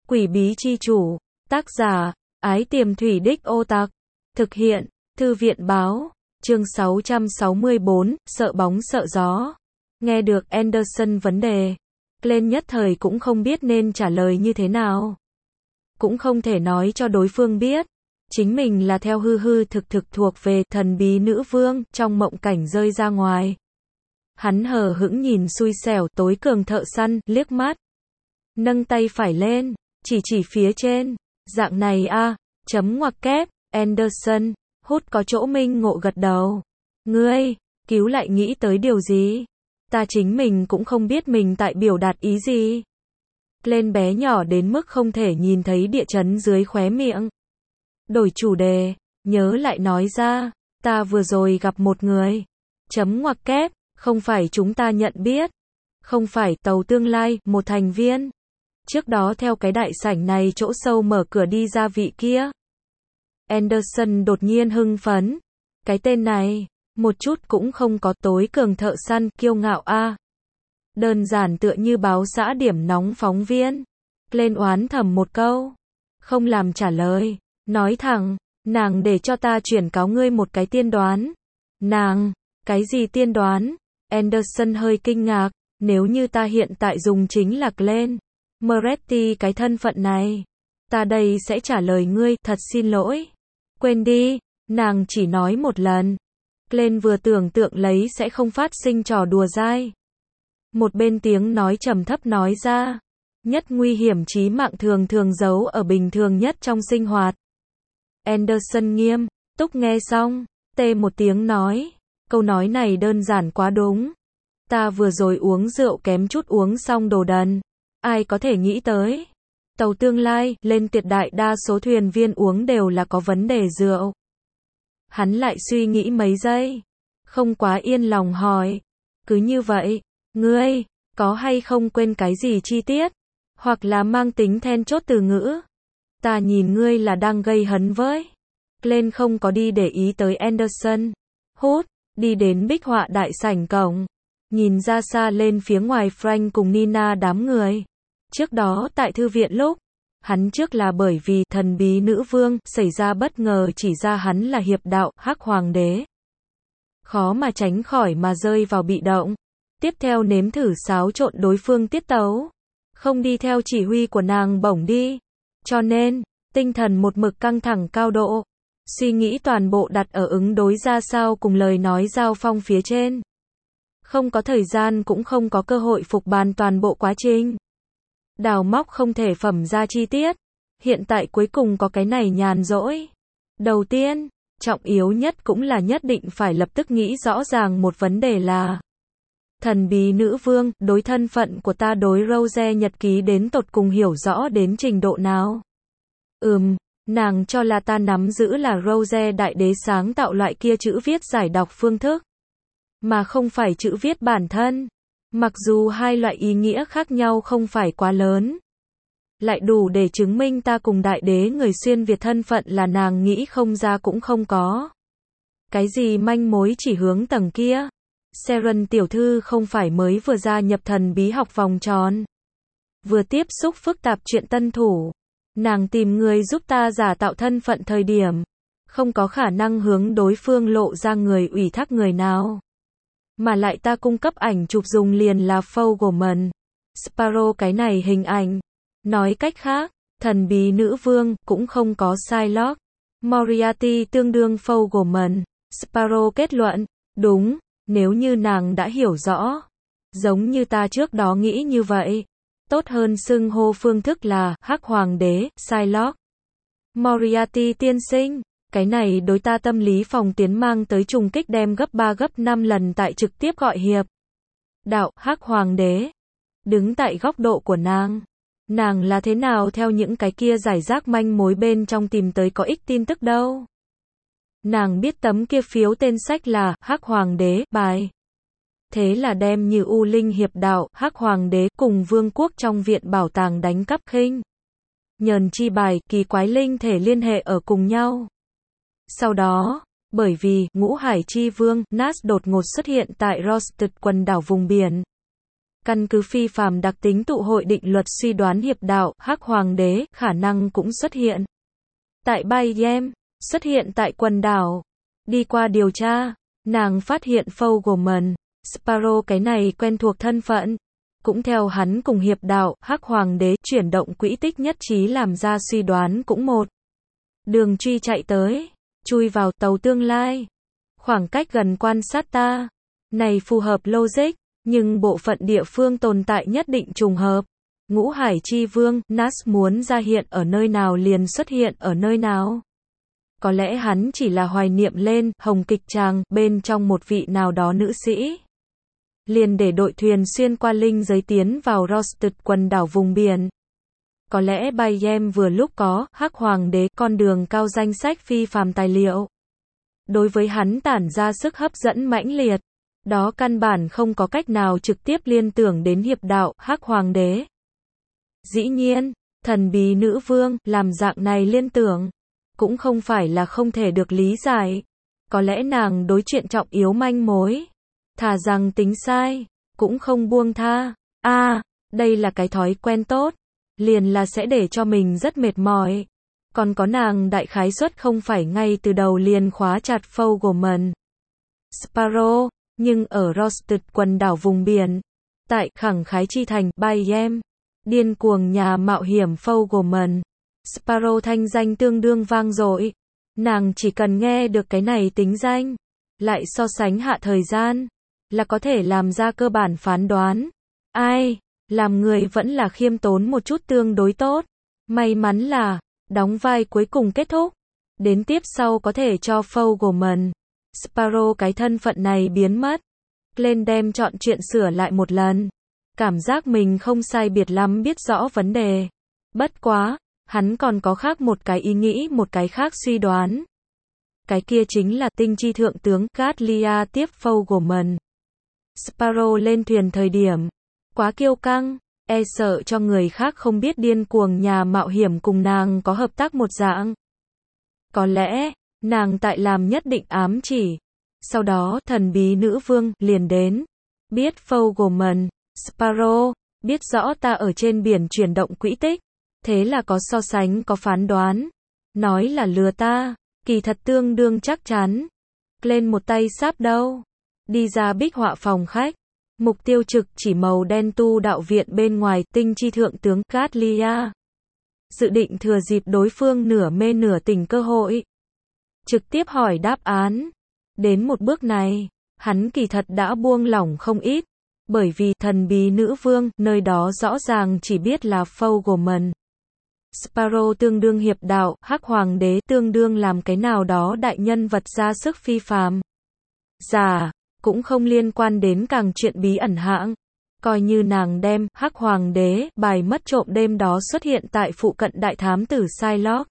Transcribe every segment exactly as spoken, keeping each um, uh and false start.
Quỷ bí chi chủ, tác giả, Ái Tiềm Thủy Đích Ô Tặc, thực hiện, Thư viện báo, chương sáu trăm sáu mươi tư, sợ bóng sợ gió. Nghe được Anderson vấn đề, Glenn nhất thời cũng không biết nên trả lời như thế nào. Cũng không thể nói cho đối phương biết, chính mình là theo hư hư thực thực thuộc về thần bí nữ vương trong mộng cảnh rơi ra ngoài. Hắn hờ hững nhìn xui xẻo tối cường thợ săn, liếc mắt. Nâng tay phải lên, chỉ chỉ phía trên, dạng này a à, chấm ngoặc kép, Anderson, hút có chỗ minh ngộ gật đầu. Ngươi, cứu lại nghĩ tới điều gì? Ta chính mình cũng không biết mình tại biểu đạt ý gì. Lên bé nhỏ đến mức không thể nhìn thấy địa chấn dưới khóe miệng. Đổi chủ đề, nhớ lại nói ra, ta vừa rồi gặp một người. Chấm ngoặc kép, không phải chúng ta nhận biết. Không phải tàu tương lai, một thành viên. Trước đó theo cái đại sảnh này chỗ sâu mở cửa đi ra vị kia. Anderson đột nhiên hưng phấn. Cái tên này, một chút cũng không có tối cường thợ săn, kiêu ngạo a. À. Đơn giản tựa như báo xã điểm nóng phóng viên. Lên oán thầm một câu. Không làm trả lời. Nói thẳng, nàng để cho ta chuyển cáo ngươi một cái tiên đoán. Nàng, cái gì tiên đoán? Anderson hơi kinh ngạc. Nếu như ta hiện tại dùng chính là Glenn Moretti cái thân phận này, ta đây sẽ trả lời ngươi, thật xin lỗi. Quên đi, nàng chỉ nói một lần. Glenn vừa tưởng tượng lấy sẽ không phát sinh trò đùa dai. Một bên tiếng nói trầm thấp nói ra, nhất nguy hiểm chí mạng thường thường giấu ở bình thường nhất trong sinh hoạt. Anderson nghiêm túc nghe xong, tê một tiếng nói, câu nói này đơn giản quá đúng. Ta vừa rồi uống rượu kém chút uống xong đồ đần. Ai có thể nghĩ tới, tàu tương lai, lên tuyệt đại đa số thuyền viên uống đều là có vấn đề rượu. Hắn lại suy nghĩ mấy giây, không quá yên lòng hỏi, cứ như vậy, ngươi, có hay không quên cái gì chi tiết, hoặc là mang tính then chốt từ ngữ? Ta nhìn ngươi là đang gây hấn với. Glenn không có đi để ý tới Anderson, hút, đi đến bích họa đại sảnh cổng. Nhìn ra xa lên phía ngoài Frank cùng Nina đám người. Trước đó tại thư viện lúc, hắn trước là bởi vì thần bí nữ vương xảy ra bất ngờ chỉ ra hắn là hiệp đạo Hắc Hoàng đế. Khó mà tránh khỏi mà rơi vào bị động. Tiếp theo nếm thử xáo trộn đối phương tiết tấu. Không đi theo chỉ huy của nàng bổng đi. Cho nên, tinh thần một mực căng thẳng cao độ. Suy nghĩ toàn bộ đặt ở ứng đối ra sao cùng lời nói giao phong phía trên. Không có thời gian cũng không có cơ hội phục bàn toàn bộ quá trình. Đào móc không thể phẩm ra chi tiết. Hiện tại cuối cùng có cái này nhàn rỗi. Đầu tiên, trọng yếu nhất cũng là nhất định phải lập tức nghĩ rõ ràng một vấn đề là thần bí nữ vương, đối thân phận của ta đối Rose nhật ký đến tột cùng hiểu rõ đến trình độ nào. Ừm, nàng cho là ta nắm giữ là Rose đại đế sáng tạo loại kia chữ viết giải đọc phương thức. Mà không phải chữ viết bản thân. Mặc dù hai loại ý nghĩa khác nhau không phải quá lớn. Lại đủ để chứng minh ta cùng đại đế người xuyên Việt thân phận là nàng nghĩ không ra cũng không có. Cái gì manh mối chỉ hướng tầng kia. Sharon tiểu thư không phải mới vừa gia nhập thần bí học vòng tròn. Vừa tiếp xúc phức tạp chuyện tân thủ. Nàng tìm người giúp ta giả tạo thân phận thời điểm. Không có khả năng hướng đối phương lộ ra người ủy thác người nào. Mà lại ta cung cấp ảnh chụp dùng liền là Fogelman. Sparrow cái này hình ảnh. Nói cách khác, thần bí nữ vương cũng không có Psylocke. Moriarty tương đương Fogelman. Sparrow kết luận, đúng, nếu như nàng đã hiểu rõ. Giống như ta trước đó nghĩ như vậy. Tốt hơn xưng hô phương thức là Hắc Hoàng đế, Psylocke. Moriarty tiên sinh. Cái này đối ta tâm lý phòng tiến mang tới trùng kích đem gấp ba gấp năm lần tại trực tiếp gọi hiệp. Đạo, Hắc Hoàng đế. Đứng tại góc độ của nàng. Nàng là thế nào theo những cái kia giải rác manh mối bên trong tìm tới có ích tin tức đâu. Nàng biết tấm kia phiếu tên sách là Hắc Hoàng đế, bài. Thế là đem như U Linh hiệp đạo, Hắc Hoàng đế cùng vương quốc trong viện bảo tàng đánh cắp khinh. Nhờn chi bài, kỳ quái linh thể liên hệ ở cùng nhau. Sau đó, bởi vì ngũ hải chi vương Nas đột ngột xuất hiện tại Rosted quần đảo vùng biển. Căn cứ phi phàm đặc tính tụ hội định luật suy đoán hiệp đạo, Hắc Hoàng đế, khả năng cũng xuất hiện tại Bayem, xuất hiện tại quần đảo. Đi qua điều tra, nàng phát hiện Fogelman, Sparrow cái này quen thuộc thân phận. Cũng theo hắn cùng hiệp đạo, Hắc Hoàng đế, chuyển động quỹ tích nhất trí làm ra suy đoán cũng một. Đường truy chạy tới, chui vào tàu tương lai. Khoảng cách gần quan sát ta. Này phù hợp logic, nhưng bộ phận địa phương tồn tại nhất định trùng hợp. Ngũ Hải Chi Vương, Nas muốn ra hiện ở nơi nào liền xuất hiện ở nơi nào. Có lẽ hắn chỉ là hoài niệm lên, hồng kịch tràng, bên trong một vị nào đó nữ sĩ. Liền để đội thuyền xuyên qua linh giới tiến vào Rosted quần đảo vùng biển. Có lẽ Bayem vừa lúc có, Hắc Hoàng đế, con đường cao danh sách phi phàm tài liệu. Đối với hắn tản ra sức hấp dẫn mãnh liệt. Đó căn bản không có cách nào trực tiếp liên tưởng đến hiệp đạo, Hắc Hoàng đế. Dĩ nhiên, thần bí nữ vương, làm dạng này liên tưởng. Cũng không phải là không thể được lý giải. Có lẽ nàng đối chuyện trọng yếu manh mối. Thà rằng tính sai, cũng không buông tha. A, à, đây là cái thói quen tốt. Liền là sẽ để cho mình rất mệt mỏi. Còn có nàng đại khái suất không phải ngay từ đầu liền khóa chặt Fogelman, Sparrow, nhưng ở Rosted quần đảo vùng biển. Tại khẳng khái chi thành, Bayem, điên cuồng nhà mạo hiểm Fogelman, Sparrow thanh danh tương đương vang dội. Nàng chỉ cần nghe được cái này tính danh, lại so sánh hạ thời gian, là có thể làm ra cơ bản phán đoán. Ai, làm người vẫn là khiêm tốn một chút tương đối tốt. May mắn là, đóng vai cuối cùng kết thúc. Đến tiếp sau có thể cho Fogelman, Sparrow cái thân phận này biến mất. Lên đem chọn chuyện sửa lại một lần. Cảm giác mình không sai biệt lắm biết rõ vấn đề. Bất quá, hắn còn có khác một cái ý nghĩ, một cái khác suy đoán. Cái kia chính là tinh chi thượng tướng Gatlia tiếp Fogelman, Sparrow lên thuyền thời điểm. Quá kiêu căng, e sợ cho người khác không biết điên cuồng nhà mạo hiểm cùng nàng có hợp tác một dạng. Có lẽ, nàng tại làm nhất định ám chỉ. Sau đó, thần bí nữ vương liền đến. Biết Fogelman, Sparrow, biết rõ ta ở trên biển chuyển động quỹ tích. Thế là có so sánh, có phán đoán. Nói là lừa ta, kỳ thật tương đương chắc chắn. Lên một tay sáp đâu. Đi ra bích họa phòng khách. Mục tiêu trực chỉ màu đen tu đạo viện bên ngoài, tinh chi thượng tướng Gatlia. Dự định thừa dịp đối phương nửa mê nửa tỉnh cơ hội. Trực tiếp hỏi đáp án. Đến một bước này, hắn kỳ thật đã buông lỏng không ít. Bởi vì thần bí nữ vương, nơi đó rõ ràng chỉ biết là Fogelman, Sparrow tương đương hiệp đạo, Hắc Hoàng đế tương đương làm cái nào đó đại nhân vật ra sức phi phàm. Giả, cũng không liên quan đến càng chuyện bí ẩn hãng. Coi như nàng đem Hắc Hoàng đế bài mất trộm đêm đó xuất hiện tại phụ cận đại thám tử Psylocke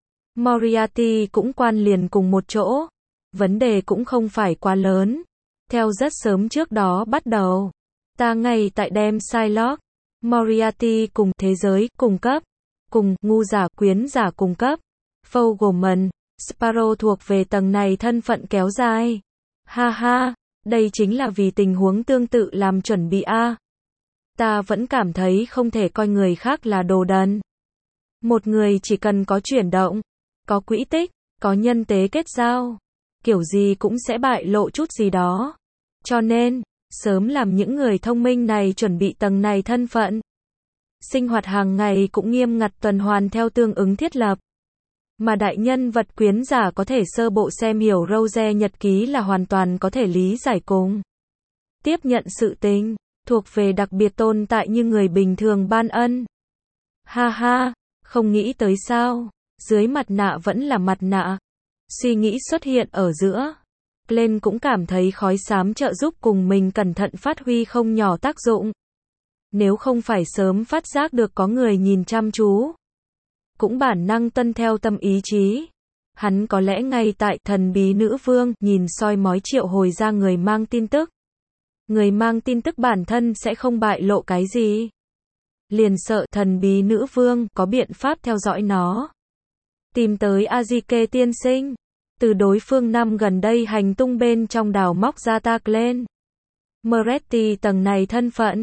Moriarty cũng quan liền cùng một chỗ. Vấn đề cũng không phải quá lớn. Theo rất sớm trước đó bắt đầu, ta ngay tại đem Psylocke Moriarty cùng thế giới cung cấp, cùng ngu giả quyến giả cung cấp. Fogelman, Sparrow thuộc về tầng này thân phận kéo dài. Ha ha, đây chính là vì tình huống tương tự làm chuẩn bị a. Ta vẫn cảm thấy không thể coi người khác là đồ đần. Một người chỉ cần có chuyển động, có quỹ tích, có nhân tế kết giao, kiểu gì cũng sẽ bại lộ chút gì đó. Cho nên, sớm làm những người thông minh này chuẩn bị tầng này thân phận. Sinh hoạt hàng ngày cũng nghiêm ngặt tuần hoàn theo tương ứng thiết lập. Mà đại nhân vật quyến giả có thể sơ bộ xem hiểu Rose nhật ký là hoàn toàn có thể lý giải cùng tiếp nhận sự tình, thuộc về đặc biệt tồn tại như người bình thường ban ân. Ha ha, không nghĩ tới sao, dưới mặt nạ vẫn là mặt nạ. Suy nghĩ xuất hiện ở giữa. Glenn cũng cảm thấy khói xám trợ giúp cùng mình cẩn thận phát huy không nhỏ tác dụng. Nếu không phải sớm phát giác được có người nhìn chăm chú, cũng bản năng tuân theo tâm ý chí. Hắn có lẽ ngay tại thần bí nữ vương nhìn soi mói triệu hồi ra người mang tin tức. Người mang tin tức bản thân sẽ không bại lộ cái gì. Liền sợ thần bí nữ vương có biện pháp theo dõi nó. Tìm tới Azike tiên sinh. Từ đối phương năm gần đây hành tung bên trong đào móc ra ta lên. Moretti tầng này thân phận.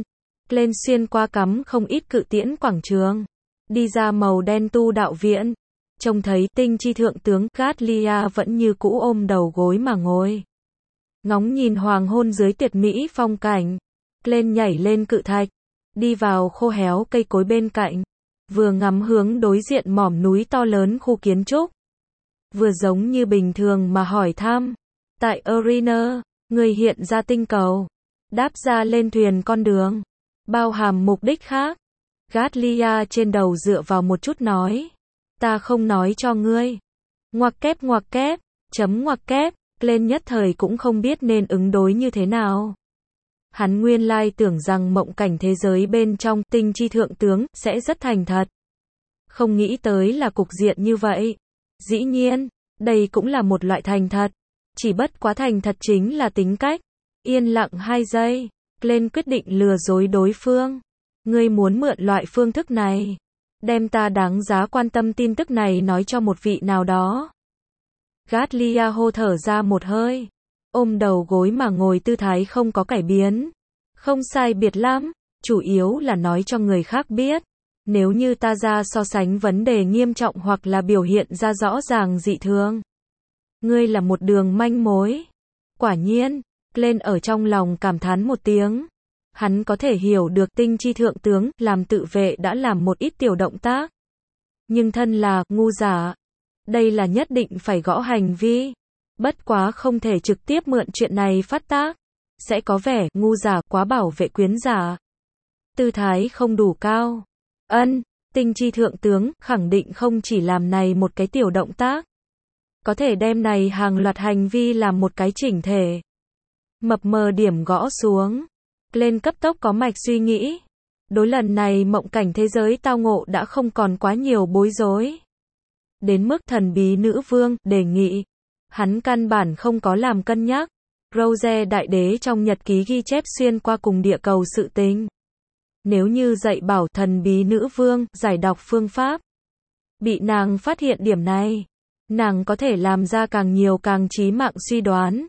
Lên xuyên qua cắm không ít cự tiễn quảng trường. Đi ra màu đen tu đạo viện. Trông thấy tinh chi thượng tướng Gatlia vẫn như cũ ôm đầu gối mà ngồi. Ngóng nhìn hoàng hôn dưới tuyệt mỹ phong cảnh. Lên nhảy lên cự thạch. Đi vào khô héo cây cối bên cạnh. Vừa ngắm hướng đối diện mỏm núi to lớn khu kiến trúc. Vừa giống như bình thường mà hỏi thăm. Tại Arena, người hiện ra tinh cầu. Đáp ra lên thuyền con đường. Bao hàm mục đích khác. Gatlia trên đầu dựa vào một chút nói. Ta không nói cho ngươi. Ngoặc kép ngoặc kép, chấm ngoặc kép, lên nhất thời cũng không biết nên ứng đối như thế nào. Hắn nguyên lai tưởng rằng mộng cảnh thế giới bên trong tinh chi thượng tướng sẽ rất thành thật. Không nghĩ tới là cục diện như vậy. Dĩ nhiên, đây cũng là một loại thành thật. Chỉ bất quá thành thật chính là tính cách. Yên lặng hai giây, lên quyết định lừa dối đối phương. Ngươi muốn mượn loại phương thức này. Đem ta đáng giá quan tâm tin tức này nói cho một vị nào đó. Gatlia hô thở ra một hơi. Ôm đầu gối mà ngồi tư thái không có cải biến. Không sai biệt lắm, chủ yếu là nói cho người khác biết. Nếu như ta ra so sánh vấn đề nghiêm trọng hoặc là biểu hiện ra rõ ràng dị thường. Ngươi là một đường manh mối. Quả nhiên, lên ở trong lòng cảm thán một tiếng. Hắn có thể hiểu được tinh chi thượng tướng làm tự vệ đã làm một ít tiểu động tác. Nhưng thân là ngu giả. Đây là nhất định phải gõ hành vi. Bất quá không thể trực tiếp mượn chuyện này phát tác. Sẽ có vẻ ngu giả quá bảo vệ quyến giả. Tư thái không đủ cao. Ân, tinh chi thượng tướng khẳng định không chỉ làm này một cái tiểu động tác. Có thể đem này hàng loạt hành vi làm một cái chỉnh thể. Mập mờ điểm gõ xuống. Lên cấp tốc có mạch suy nghĩ. Đối lần này mộng cảnh thế giới tao ngộ đã không còn quá nhiều bối rối. Đến mức thần bí nữ vương đề nghị. Hắn căn bản không có làm cân nhắc. Rose đại đế trong nhật ký ghi chép xuyên qua cùng địa cầu sự tình. Nếu như dạy bảo thần bí nữ vương giải đọc phương pháp. Bị nàng phát hiện điểm này. Nàng có thể làm ra càng nhiều càng chí mạng suy đoán.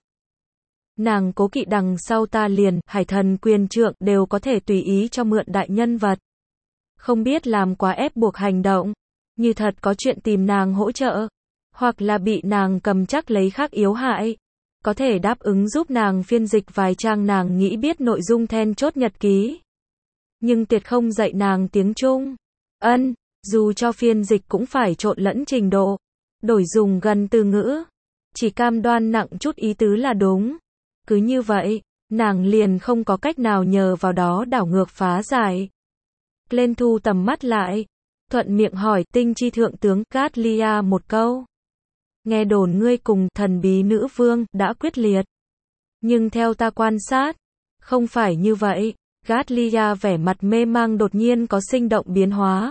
Nàng cố kỵ đằng sau ta liền, hải thần quyền trượng đều có thể tùy ý cho mượn đại nhân vật. Không biết làm quá ép buộc hành động. Như thật có chuyện tìm nàng hỗ trợ. Hoặc là bị nàng cầm chắc lấy khác yếu hại. Có thể đáp ứng giúp nàng phiên dịch vài trang nàng nghĩ biết nội dung then chốt nhật ký. Nhưng tuyệt không dạy nàng tiếng Trung. Ân, dù cho phiên dịch cũng phải trộn lẫn trình độ. Đổi dùng gần từ ngữ. Chỉ cam đoan nặng chút ý tứ là đúng. Cứ như vậy, nàng liền không có cách nào nhờ vào đó đảo ngược phá giải. Lên thu tầm mắt lại. Thuận miệng hỏi tinh chi thượng tướng Gatlia một câu. Nghe đồn ngươi cùng thần bí nữ vương đã quyết liệt. Nhưng theo ta quan sát, không phải như vậy. Gatlia vẻ mặt mê mang đột nhiên có sinh động biến hóa.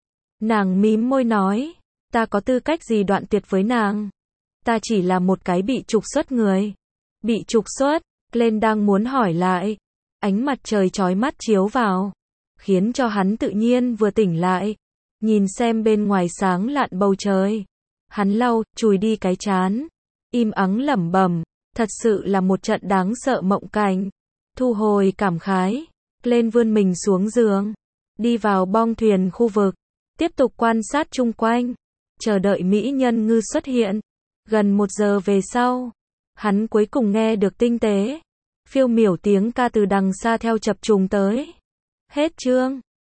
Nàng mím môi nói, ta có tư cách gì đoạn tuyệt với nàng? Ta chỉ là một cái bị trục xuất người. Bị trục xuất, lên đang muốn hỏi lại. Ánh mặt trời chói mắt chiếu vào. Khiến cho hắn tự nhiên vừa tỉnh lại. Nhìn xem bên ngoài sáng lạn bầu trời. Hắn lau, chùi đi cái trán. Im ắng lẩm bẩm. Thật sự là một trận đáng sợ mộng cảnh. Thu hồi cảm khái. Lên vươn mình xuống giường. Đi vào bong thuyền khu vực. Tiếp tục quan sát chung quanh. Chờ đợi mỹ nhân ngư xuất hiện. Gần một giờ về sau. Hắn cuối cùng nghe được tinh tế. Phiêu miểu tiếng ca từ đằng xa theo chập trùng tới. Hết chương.